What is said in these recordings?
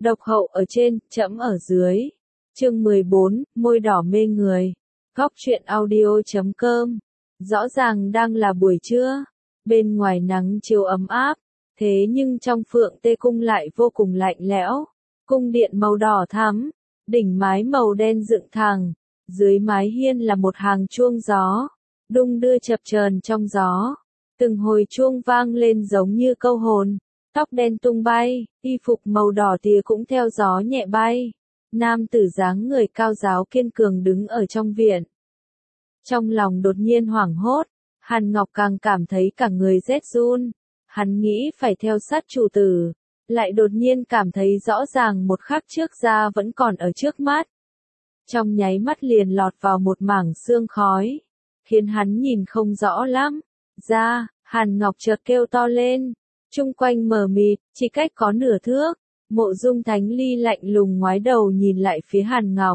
Độc hậu ở trên, trẫm ở dưới. Chương 14, môi đỏ mê người. Góc truyện audio.com. Rõ ràng đang là buổi trưa, bên ngoài nắng chiều ấm áp, thế nhưng trong Phượng Tê cung lại vô cùng lạnh lẽo. Cung điện màu đỏ thắm, đỉnh mái màu đen dựng thẳng, dưới mái hiên là một hàng chuông gió, đung đưa chập chờn trong gió. Từng hồi chuông vang lên giống như câu hồn, tóc đen tung bay, y phục màu đỏ tía cũng theo gió nhẹ bay. Nam tử dáng người cao giáo kiên cường đứng ở trong viện. Trong lòng đột nhiên hoảng hốt, Hàn Ngọc càng cảm thấy cả người rét run. Hắn nghĩ phải theo sát chủ tử, lại đột nhiên cảm thấy rõ ràng một khắc trước ra vẫn còn ở trước mắt. Trong nháy mắt liền lọt vào một mảng sương khói, khiến hắn nhìn không rõ lắm. Ra, Hàn Ngọc chợt kêu to lên, chung quanh mờ mịt, chỉ cách có nửa thước. Mộ Dung Thánh Ly lạnh lùng ngoái đầu nhìn lại phía Hàn Ngọc.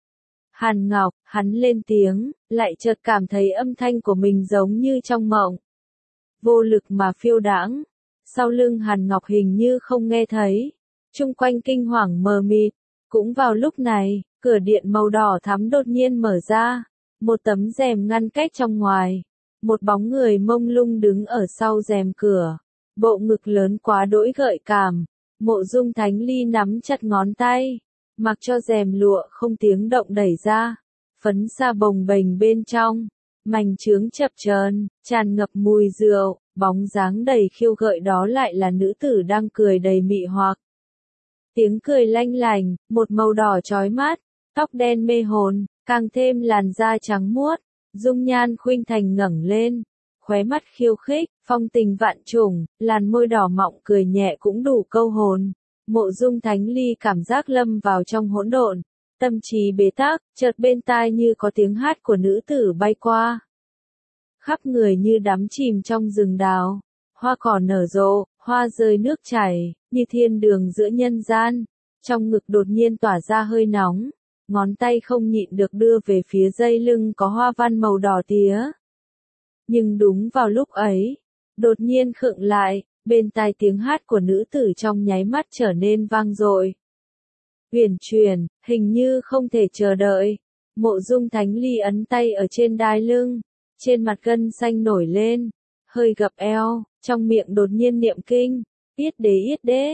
Hàn Ngọc, hắn lên tiếng, lại chợt cảm thấy âm thanh của mình giống như trong mộng. Vô lực mà phiêu đãng. Sau lưng Hàn Ngọc hình như không nghe thấy. Chung quanh kinh hoàng mờ mịt. Cũng vào lúc này, cửa điện màu đỏ thắm đột nhiên mở ra. Một tấm rèm ngăn cách trong ngoài. Một bóng người mông lung đứng ở sau rèm cửa. Bộ ngực lớn quá đỗi gợi cảm. Mộ Dung Thánh Ly nắm chặt ngón tay, mặc cho rèm lụa không tiếng động đẩy ra, phấn sa bồng bềnh bên trong, mảnh chướng chập chờn, tràn ngập mùi rượu, bóng dáng đầy khiêu gợi đó lại là nữ tử đang cười đầy mị hoặc. Tiếng cười lanh lành, một màu đỏ chói mắt, tóc đen mê hồn, càng thêm làn da trắng muốt, dung nhan khuynh thành ngẩng lên. Khóe mắt khiêu khích, phong tình vạn trùng, làn môi đỏ mọng cười nhẹ cũng đủ câu hồn. Mộ Dung Thánh Ly cảm giác lâm vào trong hỗn độn, tâm trí bế tắc, chợt bên tai như có tiếng hát của nữ tử bay qua. Khắp người như đắm chìm trong rừng đào, hoa cỏ nở rộ, hoa rơi nước chảy, như thiên đường giữa nhân gian. Trong ngực đột nhiên tỏa ra hơi nóng, ngón tay không nhịn được đưa về phía dây lưng có hoa văn màu đỏ tía. Nhưng đúng vào lúc ấy, đột nhiên khựng lại, bên tai tiếng hát của nữ tử trong nháy mắt trở nên vang dội. Huyền truyền, hình như không thể chờ đợi. Mộ Dung Thánh Ly ấn tay ở trên đai lưng, trên mặt gân xanh nổi lên, hơi gập eo, trong miệng đột nhiên niệm kinh. Yết đế,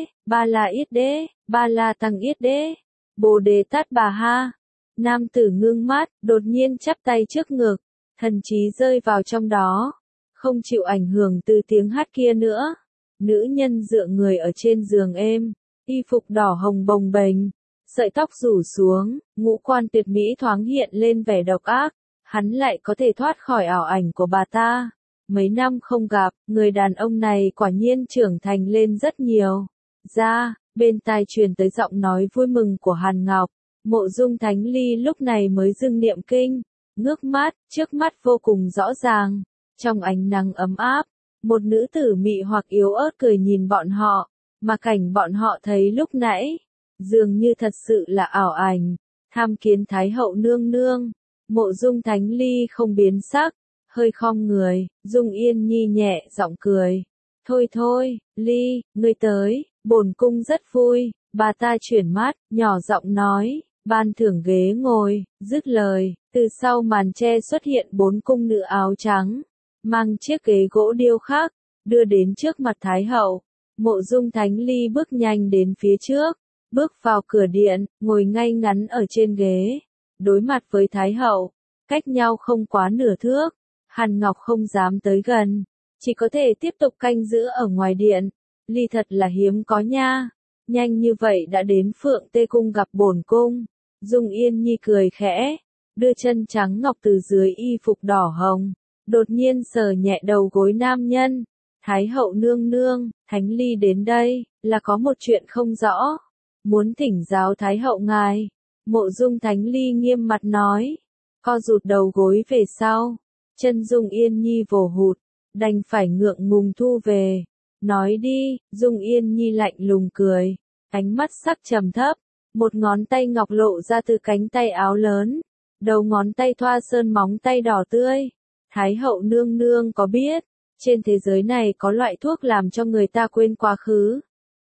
ba la tăng yết đế, bồ đề tát bà ha. Nam tử ngưng mắt, đột nhiên chắp tay trước ngực. Thần trí rơi vào trong đó, không chịu ảnh hưởng từ tiếng hát kia nữa. Nữ nhân dựa người ở trên giường êm, y phục đỏ hồng bồng bềnh, sợi tóc rủ xuống, ngũ quan tuyệt mỹ thoáng hiện lên vẻ độc ác. Hắn lại có thể thoát khỏi ảo ảnh của bà ta. Mấy năm không gặp, người đàn ông này quả nhiên trưởng thành lên rất nhiều. Ra, bên tai truyền tới giọng nói vui mừng của Hàn Ngọc. Mộ Dung Thánh Ly lúc này mới dừng niệm kinh. Ngước mắt, trước mắt vô cùng rõ ràng, trong ánh nắng ấm áp, một nữ tử mị hoặc yếu ớt cười nhìn bọn họ, mà cảnh bọn họ thấy lúc nãy, dường như thật sự là ảo ảnh. Tham kiến Thái hậu nương nương. Mộ Dung Thánh Ly không biến sắc, hơi khom người. Dung Yên Nhi nhẹ giọng cười. Thôi thôi, Ly, ngươi tới, bổn cung rất vui. Bà ta chuyển mắt, nhỏ giọng nói, ban thưởng ghế ngồi. Dứt lời, từ sau màn tre xuất hiện 4 cung nữ áo trắng, mang chiếc ghế gỗ điêu khắc, đưa đến trước mặt Thái hậu. Mộ Dung Thánh Ly bước nhanh đến phía trước, bước vào cửa điện, ngồi ngay ngắn ở trên ghế, đối mặt với Thái hậu, cách nhau không quá nửa thước. Hàn Ngọc không dám tới gần, chỉ có thể tiếp tục canh giữ ở ngoài điện. Ly thật là hiếm có nha, nhanh như vậy đã đến Phượng Tê cung gặp bổn cung. Dung Yên Nhi cười khẽ, đưa chân trắng ngọc từ dưới y phục đỏ hồng, đột nhiên sờ nhẹ đầu gối nam nhân. Thái hậu nương nương, Thánh Ly đến đây, là có một chuyện không rõ, muốn thỉnh giáo Thái hậu ngài. Mộ Dung Thánh Ly nghiêm mặt nói, co rụt đầu gối về sau, chân Dung Yên Nhi vồ hụt, đành phải ngượng ngùng thu về. Nói đi. Dung Yên Nhi lạnh lùng cười, ánh mắt sắc trầm thấp. Một ngón tay ngọc lộ ra từ cánh tay áo lớn, đầu ngón tay thoa sơn móng tay đỏ tươi. Thái hậu nương nương có biết, trên thế giới này có loại thuốc làm cho người ta quên quá khứ,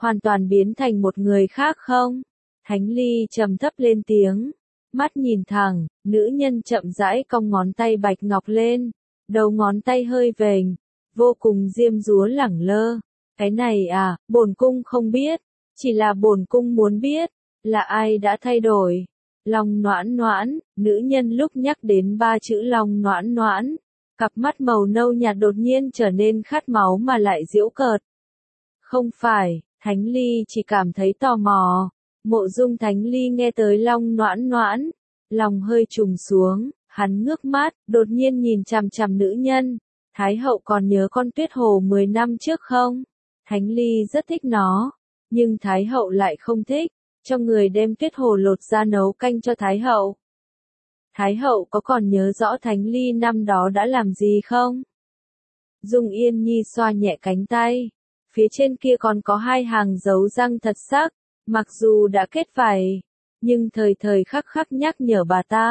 hoàn toàn biến thành một người khác không? Thánh Ly trầm thấp lên tiếng, mắt nhìn thẳng, nữ nhân chậm rãi cong ngón tay bạch ngọc lên, đầu ngón tay hơi vểnh, vô cùng diêm dúa lẳng lơ. Cái này à, bổn cung không biết, chỉ là bổn cung muốn biết, là ai đã thay đổi. Long Noãn Noãn, nữ nhân lúc nhắc đến ba chữ Long Noãn Noãn, cặp mắt màu nâu nhạt đột nhiên trở nên khát máu mà lại giễu cợt. Không phải, Thánh Ly chỉ cảm thấy tò mò. Mộ Dung Thánh Ly nghe tới Long Noãn Noãn, lòng hơi trùng xuống, hắn ngước mắt, đột nhiên nhìn chằm chằm nữ nhân. Thái hậu còn nhớ con Tuyết Hồ 10 năm trước không? Thánh Ly rất thích nó, nhưng Thái hậu lại không thích, cho người đem Tuyết Hồ lột ra nấu canh cho Thái hậu. Thái hậu có còn nhớ rõ Thánh Ly năm đó đã làm gì không? Dung Yên Nhi xoa nhẹ cánh tay, phía trên kia còn có hai hàng dấu răng thật sắc, mặc dù đã kết vảy, nhưng thời thời khắc khắc nhắc nhở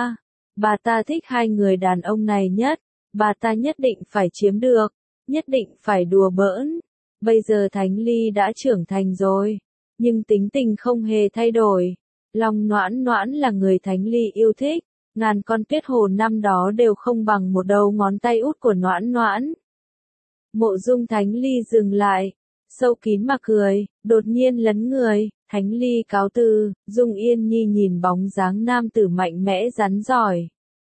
bà ta thích hai người đàn ông này nhất, bà ta nhất định phải chiếm được, nhất định phải đùa bỡn. Bây giờ Thánh Ly đã trưởng thành rồi, nhưng tính tình không hề thay đổi. Long Noãn Noãn là người Thánh Ly yêu thích, ngàn con Tuyết Hồ năm đó đều không bằng một đầu ngón tay út của Noãn Noãn. Mộ Dung Thánh Ly dừng lại, sâu kín mà cười, đột nhiên lấn người, Thánh Ly cáo từ. Dung Yên Nhi nhìn bóng dáng nam tử mạnh mẽ rắn giỏi.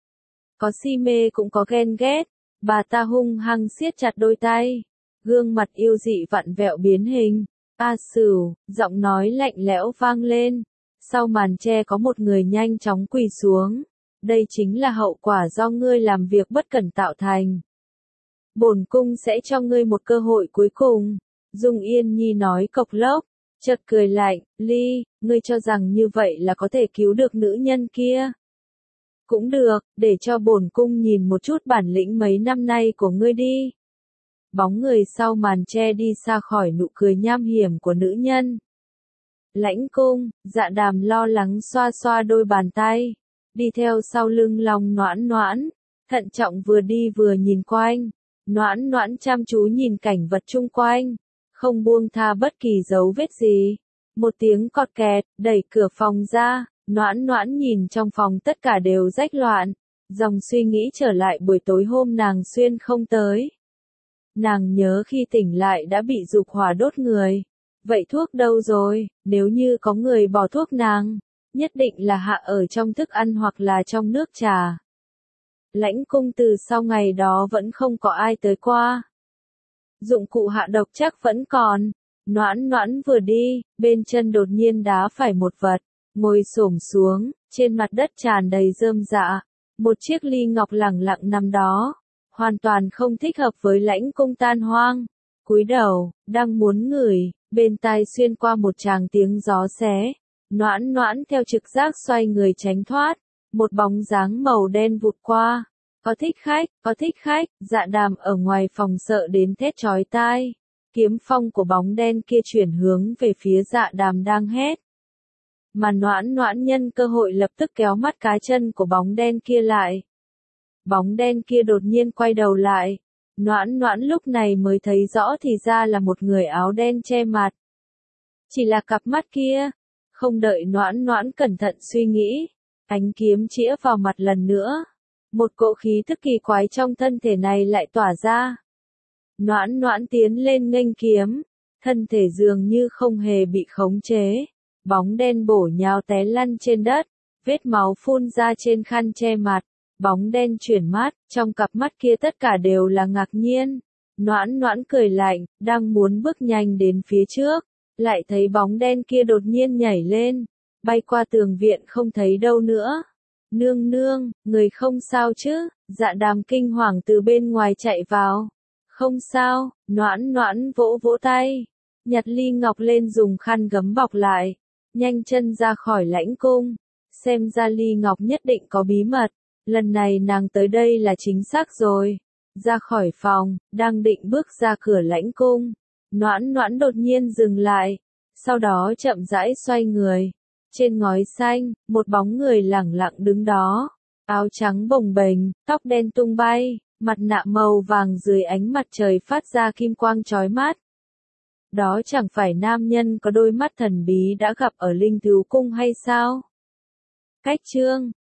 Có si mê cũng có ghen ghét, bà ta hung hăng siết chặt đôi tay, gương mặt yêu dị vặn vẹo biến hình. A Sửu, giọng nói lạnh lẽo vang lên, sau màn che có một người nhanh chóng quỳ xuống. Đây chính là hậu quả do ngươi làm việc bất cẩn tạo thành. Bổn cung sẽ cho ngươi một cơ hội cuối cùng. Dung Yên Nhi nói cộc lốc, chợt cười lạnh, Ly, ngươi cho rằng như vậy là có thể cứu được nữ nhân kia. Cũng được, để cho bổn cung nhìn một chút bản lĩnh mấy năm nay của ngươi đi. Bóng người sau màn che đi xa khỏi nụ cười nham hiểm của nữ nhân. Lãnh cung, Dạ Đàm lo lắng xoa xoa đôi bàn tay, đi theo sau lưng Long Noãn Noãn, thận trọng vừa đi vừa nhìn quanh. Noãn Noãn chăm chú nhìn cảnh vật chung quanh, không buông tha bất kỳ dấu vết gì. Một tiếng cọt kẹt, đẩy cửa phòng ra, Noãn Noãn nhìn trong phòng tất cả đều rách loạn, dòng suy nghĩ trở lại buổi tối hôm nàng xuyên không tới. Nàng nhớ khi tỉnh lại đã bị dục hỏa đốt người. Vậy thuốc đâu rồi, nếu như có người bỏ thuốc nàng, nhất định là hạ ở trong thức ăn hoặc là trong nước trà. Lãnh cung từ sau ngày đó vẫn không có ai tới qua. Dụng cụ hạ độc chắc vẫn còn. Noãn Noãn vừa đi, bên chân đột nhiên đá phải một vật, ngồi xổm xuống, trên mặt đất tràn đầy rơm rạ. Một chiếc ly ngọc lẳng lặng nằm đó, hoàn toàn không thích hợp với lãnh cung tan hoang. Cúi đầu, đang muốn ngửi, bên tai xuyên qua một tràng tiếng gió xé. Noãn Noãn theo trực giác xoay người tránh thoát, một bóng dáng màu đen vụt qua. Có thích khách, Dạ Đàm ở ngoài phòng sợ đến thét chói tai. Kiếm phong của bóng đen kia chuyển hướng về phía Dạ Đàm đang hét. Mà Noãn Noãn nhân cơ hội lập tức kéo mắt cá chân của bóng đen kia lại. Bóng đen kia đột nhiên quay đầu lại. Noãn Noãn lúc này mới thấy rõ thì ra là một người áo đen che mặt. Chỉ là cặp mắt kia. Không đợi Noãn Noãn cẩn thận suy nghĩ, ánh kiếm chĩa vào mặt lần nữa. Một cỗ khí tức kỳ quái trong thân thể này lại tỏa ra. Noãn Noãn tiến lên nghênh kiếm, thân thể dường như không hề bị khống chế. Bóng đen bổ nhào té lăn trên đất, vết máu phun ra trên khăn che mặt. Bóng đen chuyển mắt, trong cặp mắt kia tất cả đều là ngạc nhiên. Noãn Noãn cười lạnh, đang muốn bước nhanh đến phía trước, lại thấy bóng đen kia đột nhiên nhảy lên, bay qua tường viện không thấy đâu nữa. Nương nương, người không sao chứ? Dạ Đàm kinh hoàng từ bên ngoài chạy vào. Không sao, Noãn Noãn vỗ vỗ tay, nhặt ly ngọc lên dùng khăn gấm bọc lại, nhanh chân ra khỏi lãnh cung. Xem ra ly ngọc nhất định có bí mật, lần này nàng tới đây là chính xác rồi. Ra khỏi phòng, đang định bước ra cửa lãnh cung, Noãn Noãn đột nhiên dừng lại, sau đó chậm rãi xoay người. Trên ngói xanh, một bóng người lẳng lặng đứng đó, áo trắng bồng bềnh, tóc đen tung bay, mặt nạ màu vàng dưới ánh mặt trời phát ra kim quang chói mắt. Đó chẳng phải nam nhân có đôi mắt thần bí đã gặp ở Linh Thú Cung hay sao? Cách chương